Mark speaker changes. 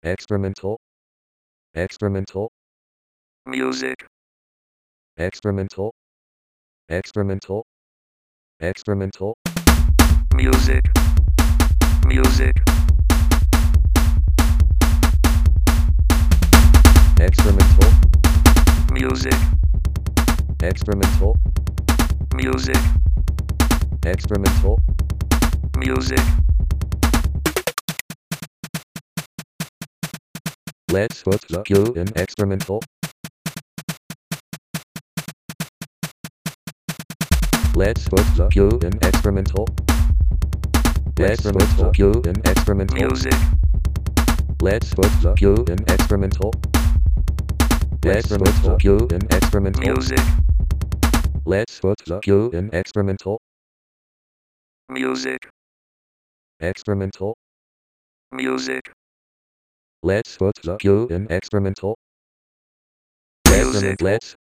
Speaker 1: experimental, experimental,
Speaker 2: music,
Speaker 1: experimental, experimental, experimental,
Speaker 2: music, music,
Speaker 1: experimental,
Speaker 2: music,
Speaker 1: experimental,
Speaker 2: music,
Speaker 1: experimental,
Speaker 2: music,
Speaker 1: let's put the Q in experimental. Let's put the Q in experimental. Let's put the Q in experimental.
Speaker 2: music,
Speaker 1: Let's put the Q in experimental. Let's put the Q in experimental.
Speaker 2: music,
Speaker 1: Let's put the Q in experimental.
Speaker 2: music,
Speaker 1: Experimental.
Speaker 2: music,
Speaker 1: Let's put the Q in experimental.
Speaker 2: music.
Speaker 1: Let's